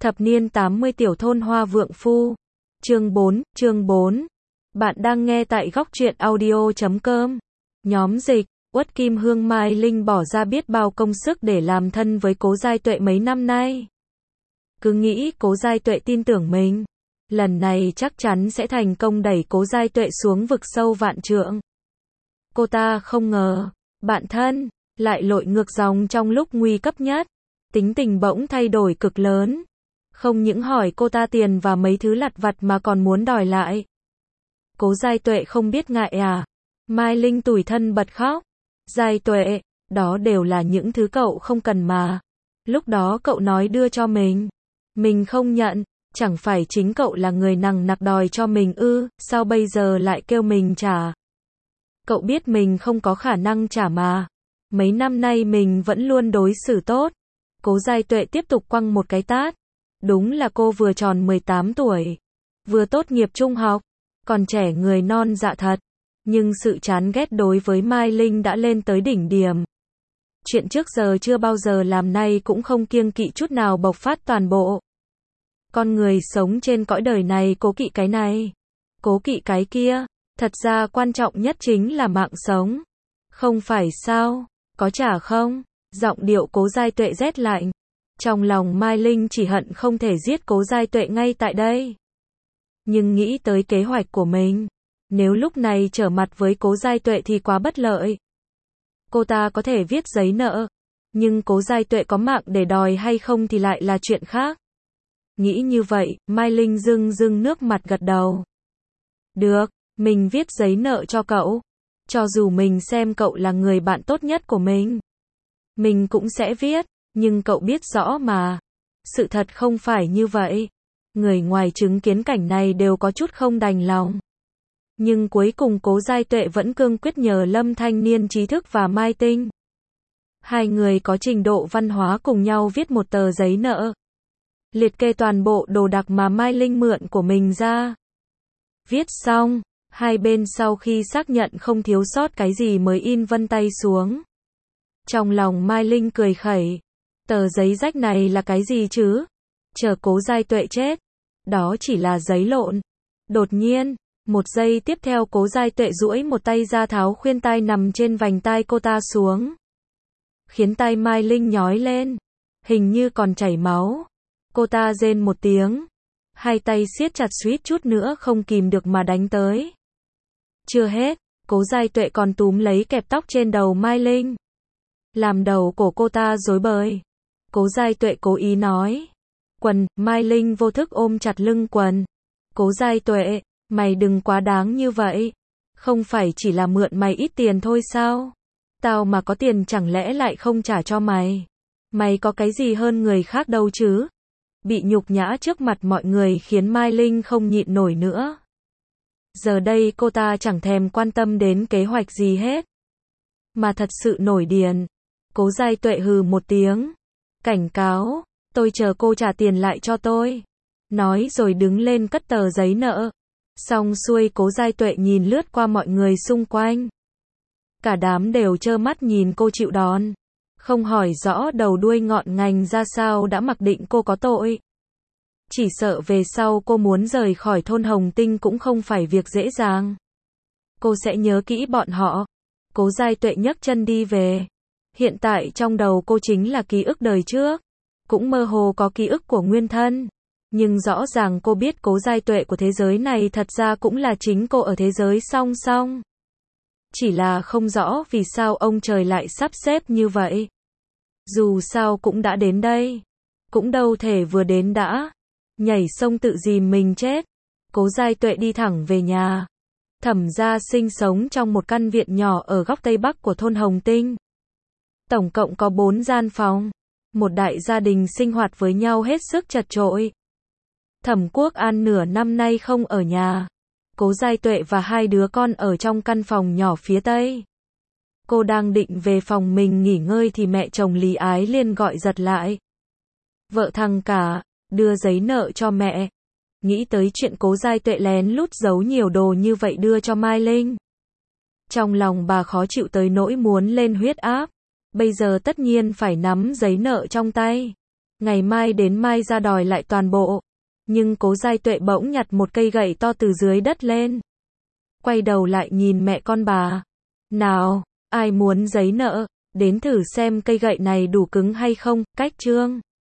Thập niên 80 tiểu thôn Hoa Vượng Phu. Chương 4. Bạn đang nghe tại góc truyện audio.com. Nhóm dịch, Uất Kim Hương Mai Linh bỏ ra biết bao công sức để làm thân với Cố Giai Tuệ mấy năm nay. Cứ nghĩ Cố Giai Tuệ tin tưởng mình. Lần này chắc chắn sẽ thành công đẩy Cố Giai Tuệ xuống vực sâu vạn trượng. Cô ta không ngờ, bạn thân, lại lội ngược dòng trong lúc nguy cấp nhất. Tính tình bỗng thay đổi cực lớn. Không những hỏi cô ta tiền và mấy thứ lặt vặt mà còn muốn đòi lại. Cố Giai Tuệ không biết ngại à? Mai Linh tủi thân bật khóc. Giai Tuệ, đó đều là những thứ cậu không cần mà. Lúc đó cậu nói đưa cho mình. Mình không nhận, chẳng phải chính cậu là người nằng nặc đòi cho mình ư, sao bây giờ lại kêu mình trả? Cậu biết mình không có khả năng trả mà. Mấy năm nay mình vẫn luôn đối xử tốt. Cố Giai Tuệ tiếp tục quăng một cái tát. Đúng là cô vừa tròn 18 tuổi, vừa tốt nghiệp trung học, còn trẻ người non dạ thật. Nhưng sự chán ghét đối với Mai Linh đã lên tới đỉnh điểm. Chuyện trước giờ chưa bao giờ làm, nay cũng không kiêng kỵ chút nào bộc phát toàn bộ. Con người sống trên cõi đời này cố kỵ cái này, cố kỵ cái kia, thật ra quan trọng nhất chính là mạng sống. Không phải sao, có trả không? Giọng điệu Cố Giai Tuệ rét lạnh. Trong lòng Mai Linh chỉ hận không thể giết Cố Giai Tuệ ngay tại đây. Nhưng nghĩ tới kế hoạch của mình, nếu lúc này trở mặt với Cố Giai Tuệ thì quá bất lợi. Cô ta có thể viết giấy nợ, nhưng Cố Giai Tuệ có mạng để đòi hay không thì lại là chuyện khác. Nghĩ như vậy, Mai Linh rưng rưng nước mặt gật đầu. Được, mình viết giấy nợ cho cậu. Cho dù mình xem cậu là người bạn tốt nhất của mình cũng sẽ viết. Nhưng cậu biết rõ mà, sự thật không phải như vậy. Người ngoài chứng kiến cảnh này đều có chút không đành lòng. Nhưng cuối cùng Cố Giai Tuệ vẫn cương quyết nhờ Lâm thanh niên trí thức và Mai Tinh. Hai người có trình độ văn hóa cùng nhau viết một tờ giấy nợ. Liệt kê toàn bộ đồ đạc mà Mai Linh mượn của mình ra. Viết xong, hai bên sau khi xác nhận không thiếu sót cái gì mới in vân tay xuống. Trong lòng Mai Linh cười khẩy. Tờ giấy rách này là cái gì chứ? Chờ Cố Giai Tuệ chết. Đó chỉ là giấy lộn. Đột nhiên, một giây tiếp theo Cố Giai Tuệ duỗi một tay ra tháo khuyên tai nằm trên vành tai cô ta xuống. Khiến tai Mai Linh nhói lên. Hình như còn chảy máu. Cô ta rên một tiếng. Hai tay siết chặt suýt chút nữa không kìm được mà đánh tới. Chưa hết, Cố Giai Tuệ còn túm lấy kẹp tóc trên đầu Mai Linh. Làm đầu cổ cô ta rối bời. Cố Giai Tuệ cố ý nói. Quần, Mai Linh vô thức ôm chặt lưng quần. Cố Giai Tuệ, mày đừng quá đáng như vậy. Không phải chỉ là mượn mày ít tiền thôi sao? Tao mà có tiền chẳng lẽ lại không trả cho mày? Mày có cái gì hơn người khác đâu chứ? Bị nhục nhã trước mặt mọi người khiến Mai Linh không nhịn nổi nữa. Giờ đây cô ta chẳng thèm quan tâm đến kế hoạch gì hết. Mà thật sự nổi điên. Cố Giai Tuệ hừ một tiếng. Cảnh cáo, tôi chờ cô trả tiền lại cho tôi. Nói rồi đứng lên cất tờ giấy nợ. Xong xuôi Cố Giai Tuệ nhìn lướt qua mọi người xung quanh. Cả đám đều trơ mắt nhìn cô chịu đòn. Không hỏi rõ đầu đuôi ngọn ngành ra sao đã mặc định cô có tội. Chỉ sợ về sau cô muốn rời khỏi thôn Hồng Tinh cũng không phải việc dễ dàng. Cô sẽ nhớ kỹ bọn họ. Cố Giai Tuệ nhấc chân đi về. Hiện tại trong đầu cô chính là ký ức đời trước. Cũng mơ hồ có ký ức của nguyên thân. Nhưng rõ ràng cô biết Cố Giai Tuệ của thế giới này thật ra cũng là chính cô ở thế giới song song. Chỉ là không rõ vì sao ông trời lại sắp xếp như vậy. Dù sao cũng đã đến đây. Cũng đâu thể vừa đến đã nhảy sông tự dìm mình chết. Cố Giai Tuệ đi thẳng về nhà. Thẩm gia sinh sống trong một căn viện nhỏ ở góc Tây Bắc của thôn Hồng Tinh. Tổng cộng có 4 gian phòng. Một đại gia đình sinh hoạt với nhau hết sức chật chội. Thẩm Quốc An nửa năm nay không ở nhà. Cố Giai Tuệ và hai đứa con ở trong căn phòng nhỏ phía Tây. Cô đang định về phòng mình nghỉ ngơi thì mẹ chồng Lý Ái Liên gọi giật lại. Vợ thằng cả, đưa giấy nợ cho mẹ. Nghĩ tới chuyện Cố Giai Tuệ lén lút giấu nhiều đồ như vậy đưa cho Mai Linh. Trong lòng bà khó chịu tới nỗi muốn lên huyết áp. Bây giờ tất nhiên phải nắm giấy nợ trong tay. ngày mai đến mai ra đòi lại toàn bộ. Nhưng Cố Giai Tuệ bỗng nhặt một cây gậy to từ dưới đất lên. Quay đầu lại nhìn mẹ con bà. Nào, ai muốn giấy nợ, đến thử xem cây gậy này đủ cứng hay không, cách chương.